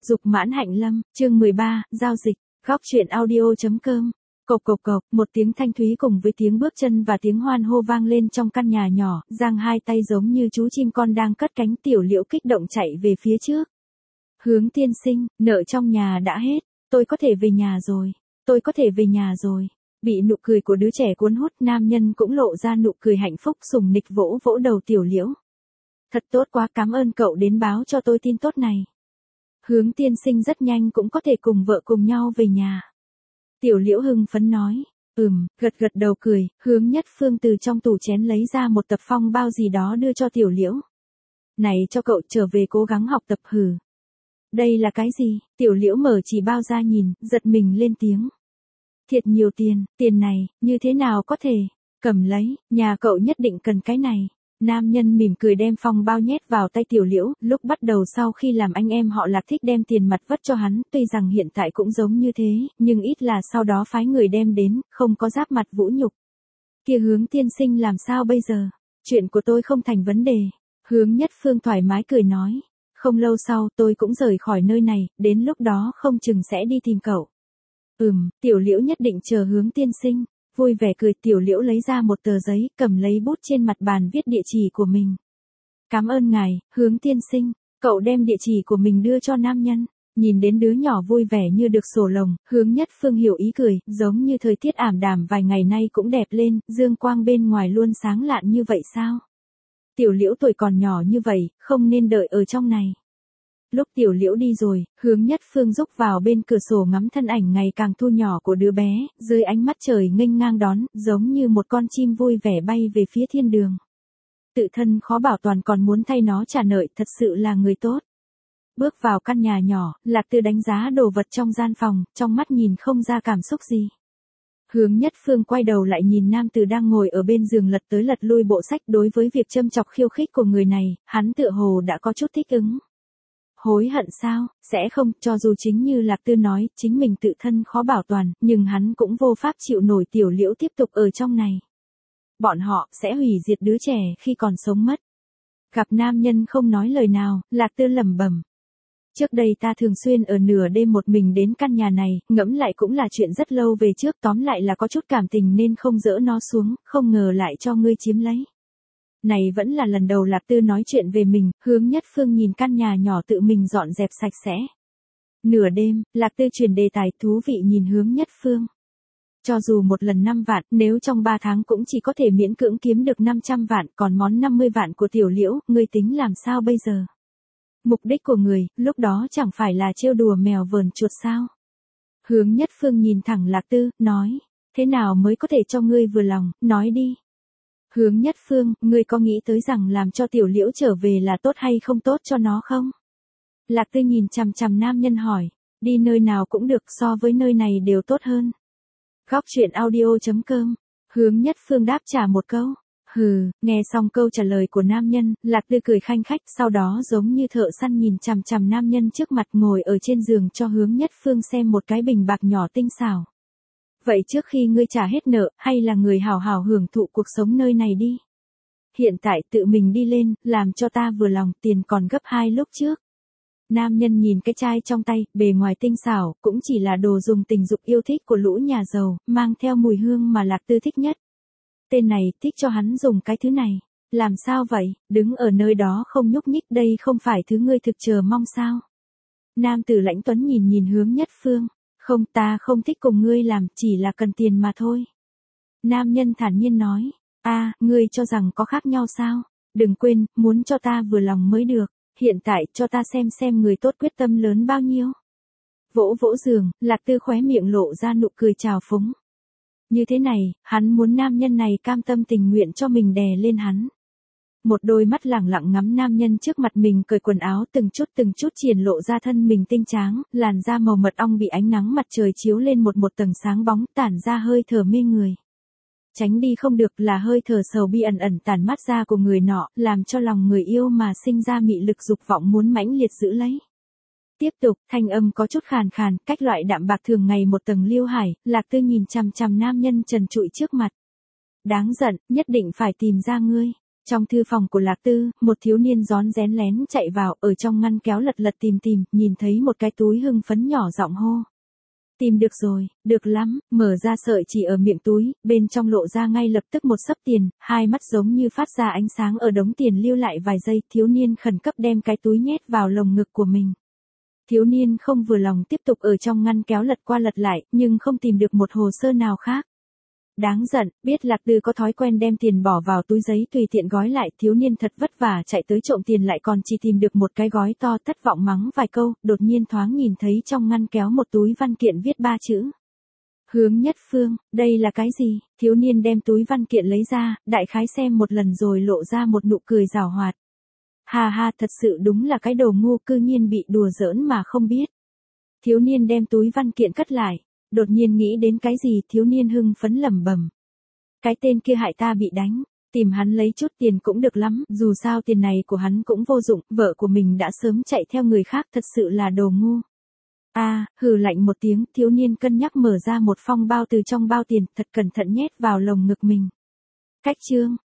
Dục mãn hạnh lâm, chương 13, giao dịch, góc truyện audio.com. Cộc cộc cộc, một tiếng thanh thúy cùng với tiếng bước chân và tiếng hoan hô vang lên trong căn nhà nhỏ, giang hai tay giống như chú chim con đang cất cánh. Tiểu Liễu kích động chạy về phía trước. Hướng tiên sinh, nợ trong nhà đã hết, tôi có thể về nhà rồi, tôi có thể về nhà rồi. Bị nụ cười của đứa trẻ cuốn hút, nam nhân cũng lộ ra nụ cười hạnh phúc, sùng nịch vỗ vỗ đầu Tiểu Liễu. Thật tốt quá, cảm ơn cậu đến báo cho tôi tin tốt này. Hướng tiên sinh rất nhanh cũng có thể cùng vợ cùng nhau về nhà. Tiểu Liễu hưng phấn nói, gật gật đầu cười. Hướng Nhất Phương từ trong tủ chén lấy ra một tập phong bao gì đó đưa cho Tiểu Liễu. Này cho cậu, trở về cố gắng học tập. Hừ. Đây là cái gì? Tiểu Liễu mở chỉ bao ra nhìn, giật mình lên tiếng. Thiệt nhiều tiền, tiền này, như thế nào có thể? Cầm lấy, nhà cậu nhất định cần cái này. Nam nhân mỉm cười đem phong bao nhét vào tay Tiểu Liễu. Lúc bắt đầu sau khi làm anh em họ Lạc thích đem tiền mặt vất cho hắn, tuy rằng hiện tại cũng giống như thế, nhưng ít là sau đó phái người đem đến, không có giáp mặt vũ nhục. Kia Hướng tiên sinh làm sao bây giờ? Chuyện của tôi không thành vấn đề. Hướng Nhất Phương thoải mái cười nói. Không lâu sau tôi cũng rời khỏi nơi này, đến lúc đó không chừng sẽ đi tìm cậu. Tiểu Liễu nhất định chờ Hướng tiên sinh. Vui vẻ cười, Tiểu Liễu lấy ra một tờ giấy, cầm lấy bút trên mặt bàn viết địa chỉ của mình. Cảm ơn ngài, Hướng tiên sinh. Cậu đem địa chỉ của mình đưa cho nam nhân. Nhìn đến đứa nhỏ vui vẻ như được sổ lồng, Hướng Nhất Phương hiểu ý cười, giống như thời tiết ảm đạm vài ngày nay cũng đẹp lên, dương quang bên ngoài luôn sáng lạn như vậy sao? Tiểu Liễu tuổi còn nhỏ như vậy, không nên đợi ở trong này. Lúc Tiểu Liễu đi rồi, Hướng Nhất Phương rúc vào bên cửa sổ ngắm thân ảnh ngày càng thu nhỏ của đứa bé, dưới ánh mắt trời nghênh ngang đón, giống như một con chim vui vẻ bay về phía thiên đường. Tự thân khó bảo toàn còn muốn thay nó trả nợ, thật sự là người tốt. Bước vào căn nhà nhỏ, Lạc Tư đánh giá đồ vật trong gian phòng, trong mắt nhìn không ra cảm xúc gì. Hướng Nhất Phương quay đầu lại nhìn nam tử đang ngồi ở bên giường lật tới lật lui bộ sách. Đối với việc châm chọc khiêu khích của người này, hắn tựa hồ đã có chút thích ứng. Hối hận sao? Sẽ không, cho dù chính như Lạc Tư nói, chính mình tự thân khó bảo toàn, nhưng hắn cũng vô pháp chịu nổi Tiểu Liễu tiếp tục ở trong này. Bọn họ sẽ hủy diệt đứa trẻ khi còn sống mất. Gặp nam nhân không nói lời nào, Lạc Tư lẩm bẩm. Trước đây ta thường xuyên ở nửa đêm một mình đến căn nhà này, ngẫm lại cũng là chuyện rất lâu về trước, tóm lại là có chút cảm tình nên không dỡ nó xuống, không ngờ lại cho ngươi chiếm lấy. Này vẫn là lần đầu Lạc Tư nói chuyện về mình. Hướng Nhất Phương nhìn căn nhà nhỏ tự mình dọn dẹp sạch sẽ. Nửa đêm, Lạc Tư chuyển đề tài thú vị nhìn Hướng Nhất Phương. Cho dù một lần 5 vạn, nếu trong 3 tháng cũng chỉ có thể miễn cưỡng kiếm được 500 vạn, còn món 50 vạn của Tiểu Liễu, ngươi tính làm sao bây giờ? Mục đích của người, lúc đó chẳng phải là trêu đùa mèo vờn chuột sao? Hướng Nhất Phương nhìn thẳng Lạc Tư, nói, thế nào mới có thể cho ngươi vừa lòng, nói đi. Hướng Nhất Phương, ngươi có nghĩ tới rằng làm cho Tiểu Liễu trở về là tốt hay không tốt cho nó không? Lạc Tư nhìn chằm chằm nam nhân hỏi, đi nơi nào cũng được, so với nơi này đều tốt hơn. Góc truyện audio.com. Hướng Nhất Phương đáp trả một câu. Nghe xong câu trả lời của nam nhân, Lạc Tư cười khanh khách, sau đó giống như thợ săn nhìn chằm chằm nam nhân trước mặt ngồi ở trên giường cho Hướng Nhất Phương xem một cái bình bạc nhỏ tinh xảo. Vậy trước khi ngươi trả hết nợ, hay là người hào hào hưởng thụ cuộc sống nơi này đi. Hiện tại tự mình đi lên, làm cho ta vừa lòng, tiền còn gấp 2 lúc trước. Nam nhân nhìn cái chai trong tay, bề ngoài tinh xảo, cũng chỉ là đồ dùng tình dục yêu thích của lũ nhà giàu, mang theo mùi hương mà Lạc Tư thích nhất. Tên này thích cho hắn dùng cái thứ này. Làm sao vậy, đứng ở nơi đó không nhúc nhích, đây không phải thứ ngươi thực chờ mong sao? Nam tử lãnh tuấn nhìn Hướng Nhất Phương. Không, ta không thích cùng ngươi làm, chỉ là cần tiền mà thôi. Nam nhân thản nhiên nói, ngươi cho rằng có khác nhau sao? Đừng quên, muốn cho ta vừa lòng mới được, hiện tại cho ta xem người tốt quyết tâm lớn bao nhiêu. Vỗ vỗ giường, Lạc Tư khóe miệng lộ ra nụ cười trào phúng. Như thế này, hắn muốn nam nhân này cam tâm tình nguyện cho mình đè lên hắn. Một đôi mắt lẳng lặng ngắm nam nhân trước mặt mình cởi quần áo từng chút triển lộ ra thân mình tinh tráng, làn da màu mật ong bị ánh nắng mặt trời chiếu lên một tầng sáng bóng, tản ra hơi thở mê người. Tránh đi không được là hơi thở sầu bi ẩn ẩn tản mát ra của người nọ, làm cho lòng người yêu mà sinh ra mị lực dục vọng muốn mãnh liệt giữ lấy. Tiếp tục, thanh âm có chút khàn khàn, cách loại đạm bạc thường ngày một tầng liêu hải. Lạc Tư nhìn chằm chằm nam nhân trần trụi trước mặt. Đáng giận, nhất định phải tìm ra ngươi. Trong thư phòng của Lạc Tư, một thiếu niên rón rén lén chạy vào, ở trong ngăn kéo lật lật tìm, nhìn thấy một cái túi hưng phấn nhỏ giọng hô. Tìm được rồi, được lắm, mở ra sợi chỉ ở miệng túi, bên trong lộ ra ngay lập tức một xấp tiền, hai mắt giống như phát ra ánh sáng ở đống tiền lưu lại vài giây, thiếu niên khẩn cấp đem cái túi nhét vào lồng ngực của mình. Thiếu niên không vừa lòng tiếp tục ở trong ngăn kéo lật qua lật lại, nhưng không tìm được một hồ sơ nào khác. Đáng giận, biết Lạc Tư có thói quen đem tiền bỏ vào túi giấy tùy tiện gói lại, thiếu niên thật vất vả chạy tới trộm tiền lại còn chỉ tìm được một cái gói to, thất vọng mắng vài câu, đột nhiên thoáng nhìn thấy trong ngăn kéo một túi văn kiện viết 3 chữ. Hướng Nhất Phương, đây là cái gì? Thiếu niên đem túi văn kiện lấy ra, đại khái xem một lần rồi lộ ra một nụ cười giảo hoạt. Ha ha, thật sự đúng là cái đồ ngu, cư nhiên bị đùa giỡn mà không biết. Thiếu niên đem túi văn kiện cất lại. Đột nhiên nghĩ đến cái gì, thiếu niên hưng phấn lẩm bẩm. Cái tên kia hại ta bị đánh, tìm hắn lấy chút tiền cũng được lắm, dù sao tiền này của hắn cũng vô dụng, vợ của mình đã sớm chạy theo người khác, thật sự là đồ ngu. Hừ lạnh một tiếng, thiếu niên cân nhắc mở ra một phong bao từ trong bao tiền, thật cẩn thận nhét vào lồng ngực mình. Cách chương